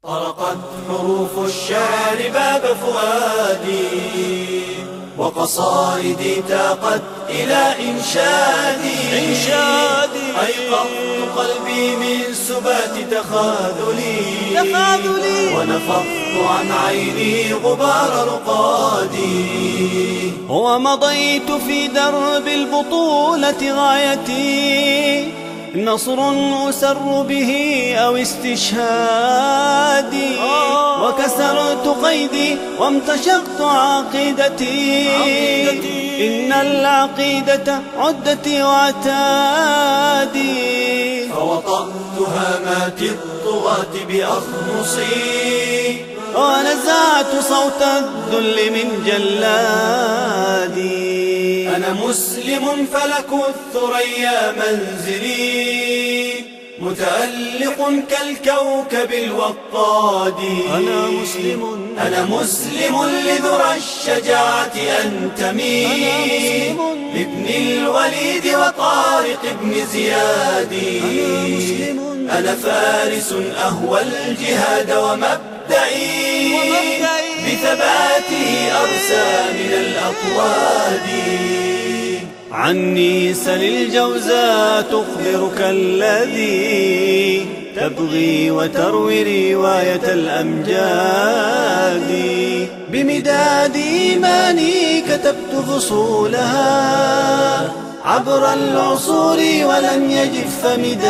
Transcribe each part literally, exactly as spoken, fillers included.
طرقت حروف الشعر باب فؤادي، وقصائدي تاقت إلى إنشادي. إنشادي أيقظت قلبي من سبات تخاذلي، تخاذلي ونفضت عن عيني غبار رقادي. ومضيت في درب البطولة غايتي، نصر أسر به أو استشهادي. وكسرت قيدي وامتشقت عقيدتي، إن العقيدة عدتي وعتادي. فوطأت هامات الطغاة بأخمصي، ونزعت صوت الذل من جلادي. أنا مسلم فلك الثريا منزلي، متألق كالكوكب الوقاد. أنا مسلم أنا مسلم لذرى الشجاعة أنتمي، لابن الوليد وطارق بن زياد. أنا فارس أهوى الجهاد ومبدئي، بثباته أرسى من الأطواد. عني سل الجوزاء تخبرك الذي تبغي وتروي رواية الأمجاد. بمداد إيماني كتبت فصولها عبر العصور ولن يجف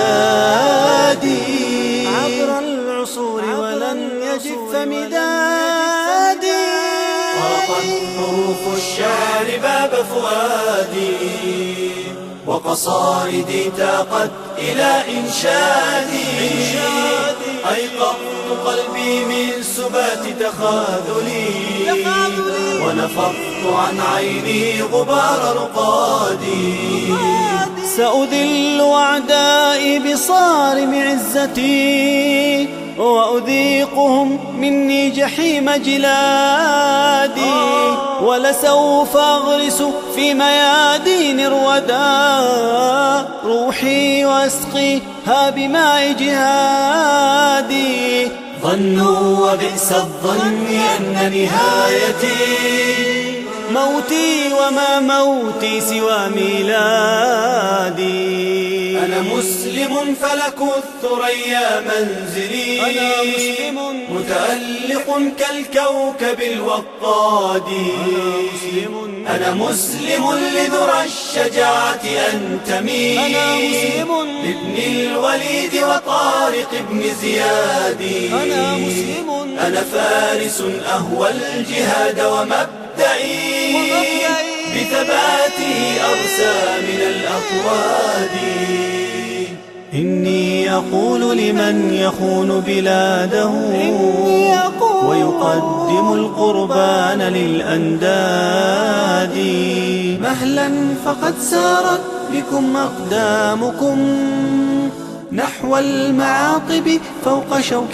مدادي. عبر العصور ولن يجف مدادي. طرقت حروف الشعر باب فؤادي، وقصائدي تاقت إلى إنشادي. أيقظت قلبي من سبات تخاذلي، ونفضت عن عيني غبار رقادي. سأذل أعدائي بصارم عزتي، وأذيقهم مني جحيم جلادي. ولسوف أغرس في ميادين الردى روحي، وأسقيها بماء جهادي. ظنوا وبئس الظن أن نهايتي موتي، وما موتي سوى ميلادي. أنا مسلم فلك الثريا منزلي، أنا مسلم متألق كالكوكب الوقاد. أنا مسلم أنا مسلم لذرى الشجاعة أنتمي، أنا مسلم لابن الوليد وطارق بن زياد. أنا مسلم أنا فارس أهوى الجهاد ومبدئي، بثباته أرسى من الأطواد. إني أقول لمن يخون بلاده ويقدم القربان للأنداد، مهلا فقد سارت بكم أقدامكم نحو المعاقب فوق شوك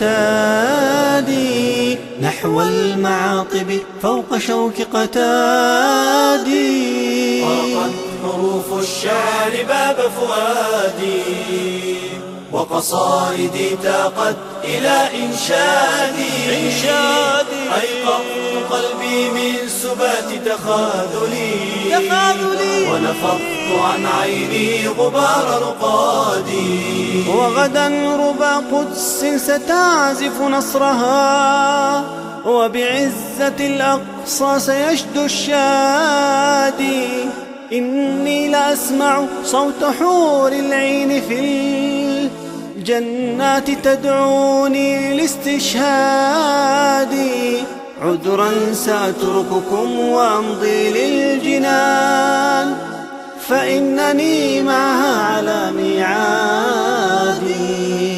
قتادي. نحو المعاقب فوق شوك قتادي. طرقت حروف الشعر باب فؤادي، وقصائدي تاقت إلى إنشادي. إنشادي أيقظت قلبي من سبات تخاذلي، تخاذلي ونفضت عن عيني غبار رقادي. وغدا ربى قدس ستعزف نصرها، وبعزة الأقصى سيشدو الشادي. إني لأسمع صوت حور العين في الجنات تدعوني لاستشهادي. عذرا سأترككم وأمضي للجنان، فإنني معها على ميعادي.